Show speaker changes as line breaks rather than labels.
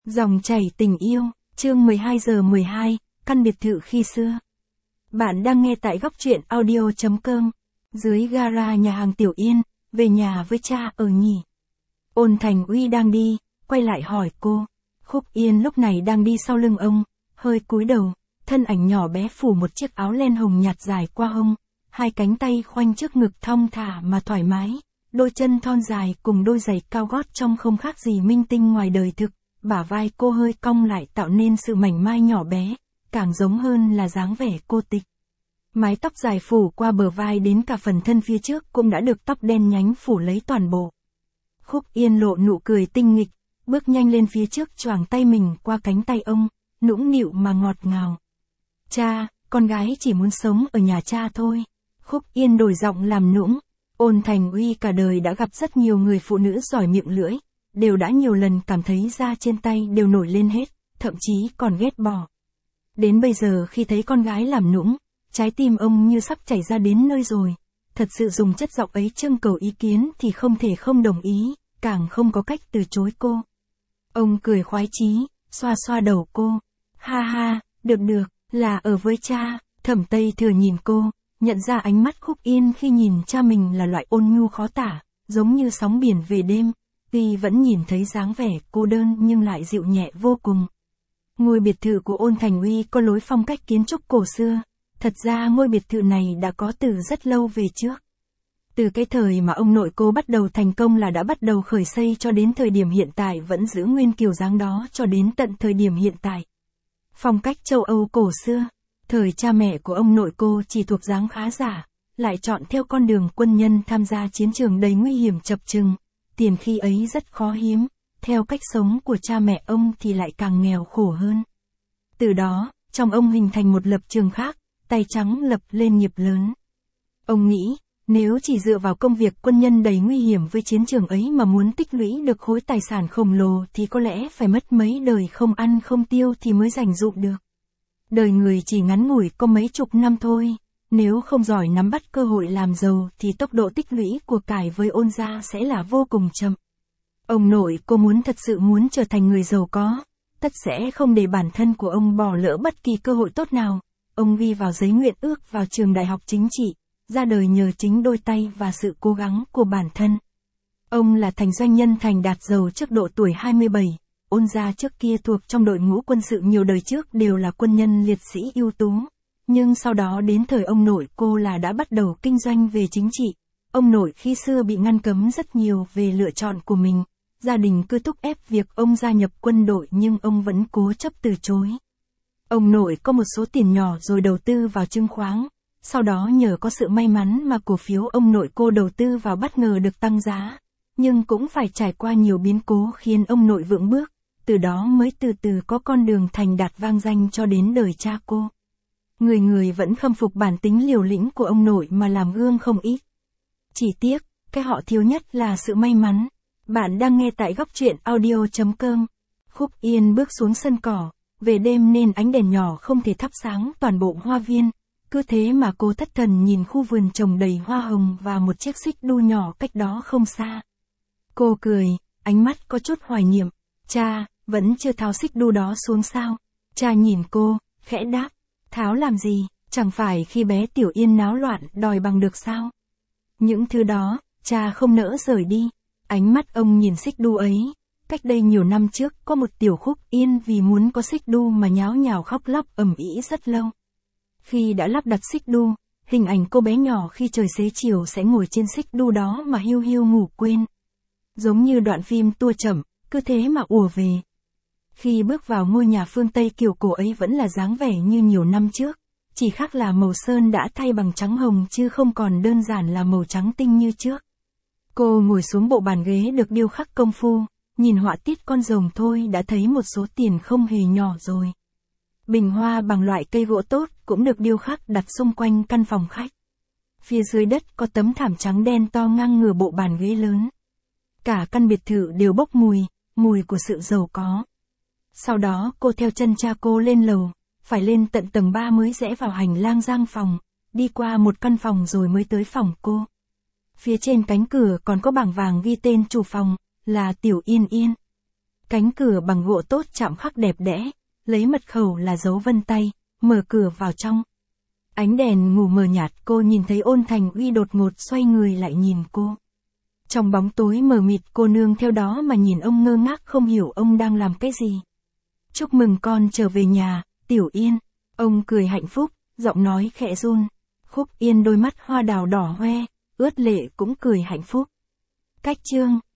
Dòng chảy tình yêu, chương 12:12, căn biệt thự khi xưa. Bạn đang nghe tại góc truyện audio.com. Dưới gara nhà hàng Tiểu Yên, về nhà với cha ở nhỉ. Ôn Thành Uy đang đi, quay lại hỏi cô. Khúc Yên lúc này đang đi sau lưng ông, hơi cúi đầu, thân ảnh nhỏ bé phủ một chiếc áo len hồng nhạt dài qua hông, hai cánh tay khoanh trước ngực thong thả mà thoải mái, đôi chân thon dài cùng đôi giày cao gót trông không khác gì minh tinh ngoài đời thực. Bả vai cô hơi cong lại tạo nên sự mảnh mai nhỏ bé, càng giống hơn là dáng vẻ cô tịch. Mái tóc dài phủ qua bờ vai đến cả phần thân phía trước cũng đã được tóc đen nhánh phủ lấy toàn bộ. Khúc Yên lộ nụ cười tinh nghịch, bước nhanh lên phía trước choàng tay mình qua cánh tay ông, nũng nịu mà ngọt ngào. Cha, con gái chỉ muốn sống ở nhà cha thôi. Khúc Yên đổi giọng làm nũng. Ôn Thành Uy cả đời đã gặp rất nhiều người phụ nữ giỏi miệng lưỡi, đều đã nhiều lần cảm thấy da trên tay đều nổi lên hết, thậm chí còn ghét bỏ. Đến bây giờ khi thấy con gái làm nũng, trái tim ông như sắp chảy ra đến nơi rồi. Thật sự dùng chất giọng ấy trưng cầu ý kiến thì không thể không đồng ý, càng không có cách từ chối cô. Ông cười khoái chí, xoa xoa đầu cô. Ha ha, được, là ở với cha. Thẩm Tây Thừa nhìn cô, nhận ra ánh mắt Khúc Yên khi nhìn cha mình là loại ôn nhu khó tả, giống như sóng biển về đêm. Tuy vẫn nhìn thấy dáng vẻ cô đơn nhưng lại dịu nhẹ vô cùng. Ngôi biệt thự của Ôn Thành Uy có lối phong cách kiến trúc cổ xưa. Thật ra ngôi biệt thự này đã có từ rất lâu về trước. Từ cái thời mà ông nội cô bắt đầu thành công là đã bắt đầu khởi xây cho đến thời điểm hiện tại vẫn giữ nguyên kiểu dáng đó cho đến tận thời điểm hiện tại. Phong cách châu Âu cổ xưa, thời cha mẹ của ông nội cô chỉ thuộc dáng khá giả, lại chọn theo con đường quân nhân tham gia chiến trường đầy nguy hiểm chập chừng. Tiền khi ấy rất khó hiếm, theo cách sống của cha mẹ ông thì lại càng nghèo khổ hơn. Từ đó, trong ông hình thành một lập trường khác, tay trắng lập lên nghiệp lớn. Ông nghĩ, nếu chỉ dựa vào công việc quân nhân đầy nguy hiểm với chiến trường ấy mà muốn tích lũy được khối tài sản khổng lồ thì có lẽ phải mất mấy đời không ăn không tiêu thì mới dành dụm được. Đời người chỉ ngắn ngủi có mấy chục năm thôi. Nếu không giỏi nắm bắt cơ hội làm giàu thì tốc độ tích lũy của cải với Ôn gia sẽ là vô cùng chậm. Ông nội cô thật sự muốn trở thành người giàu có, tất sẽ không để bản thân của ông bỏ lỡ bất kỳ cơ hội tốt nào. Ông ghi vào giấy nguyện ước vào trường đại học chính trị, ra đời nhờ chính đôi tay và sự cố gắng của bản thân. Ông là thành doanh nhân thành đạt giàu trước độ tuổi 27, Ôn gia trước kia thuộc trong đội ngũ quân sự nhiều đời trước đều là quân nhân liệt sĩ ưu tú. Nhưng sau đó đến thời ông nội cô là đã bắt đầu kinh doanh về chính trị. Ông nội khi xưa bị ngăn cấm rất nhiều về lựa chọn của mình. Gia đình cứ thúc ép việc ông gia nhập quân đội nhưng ông vẫn cố chấp từ chối. Ông nội có một số tiền nhỏ rồi đầu tư vào chứng khoán. Sau đó nhờ có sự may mắn mà cổ phiếu ông nội cô đầu tư vào bất ngờ được tăng giá. Nhưng cũng phải trải qua nhiều biến cố khiến ông nội vững bước. Từ đó mới từ từ có con đường thành đạt vang danh cho đến đời cha cô. Người người vẫn khâm phục bản tính liều lĩnh của ông nội mà làm gương không ít. Chỉ tiếc, cái họ thiếu nhất là sự may mắn. Bạn đang nghe tại góc truyện audio.com. Khúc Yên bước xuống sân cỏ, về đêm nên ánh đèn nhỏ không thể thắp sáng toàn bộ hoa viên. Cứ thế mà cô thất thần nhìn khu vườn trồng đầy hoa hồng và một chiếc xích đu nhỏ cách đó không xa. Cô cười, ánh mắt có chút hoài niệm. Cha, vẫn chưa tháo xích đu đó xuống sao? Cha nhìn cô, khẽ đáp. Tháo làm gì, chẳng phải khi bé Tiểu Yên náo loạn đòi bằng được sao? Những thứ đó, cha không nỡ rời đi. Ánh mắt ông nhìn xích đu ấy. Cách đây nhiều năm trước có một Tiểu Khúc Yên vì muốn có xích đu mà nháo nhào khóc lóc ầm ĩ rất lâu. Khi đã lắp đặt xích đu, hình ảnh cô bé nhỏ khi trời xế chiều sẽ ngồi trên xích đu đó mà hiu hiu ngủ quên. Giống như đoạn phim tua chậm, cứ thế mà ùa về. Khi bước vào ngôi nhà phương Tây kiểu cổ ấy vẫn là dáng vẻ như nhiều năm trước, chỉ khác là màu sơn đã thay bằng trắng hồng chứ không còn đơn giản là màu trắng tinh như trước. Cô ngồi xuống bộ bàn ghế được điêu khắc công phu, nhìn họa tiết con rồng thôi đã thấy một số tiền không hề nhỏ rồi. Bình hoa bằng loại cây gỗ tốt cũng được điêu khắc đặt xung quanh căn phòng khách. Phía dưới đất có tấm thảm trắng đen to ngang ngửa bộ bàn ghế lớn. Cả căn biệt thự đều bốc mùi của sự giàu có. Sau đó cô theo chân cha cô lên lầu, phải lên tận tầng 3 mới rẽ vào hành lang giang phòng, đi qua một căn phòng rồi mới tới phòng cô. Phía trên cánh cửa còn có bảng vàng ghi tên chủ phòng, là Tiểu Yên Yên. Cánh cửa bằng gỗ tốt chạm khắc đẹp đẽ, lấy mật khẩu là dấu vân tay, mở cửa vào trong. Ánh đèn ngủ mờ nhạt, cô nhìn thấy Ôn Thành Uy đột ngột xoay người lại nhìn cô. Trong bóng tối mờ mịt, cô nương theo đó mà nhìn ông ngơ ngác không hiểu ông đang làm cái gì. Chúc mừng con trở về nhà, Tiểu Yên. Ông cười hạnh phúc, giọng nói khẽ run. Khúc Yên đôi mắt hoa đào đỏ hoe, ướt lệ cũng cười hạnh phúc. Cách chương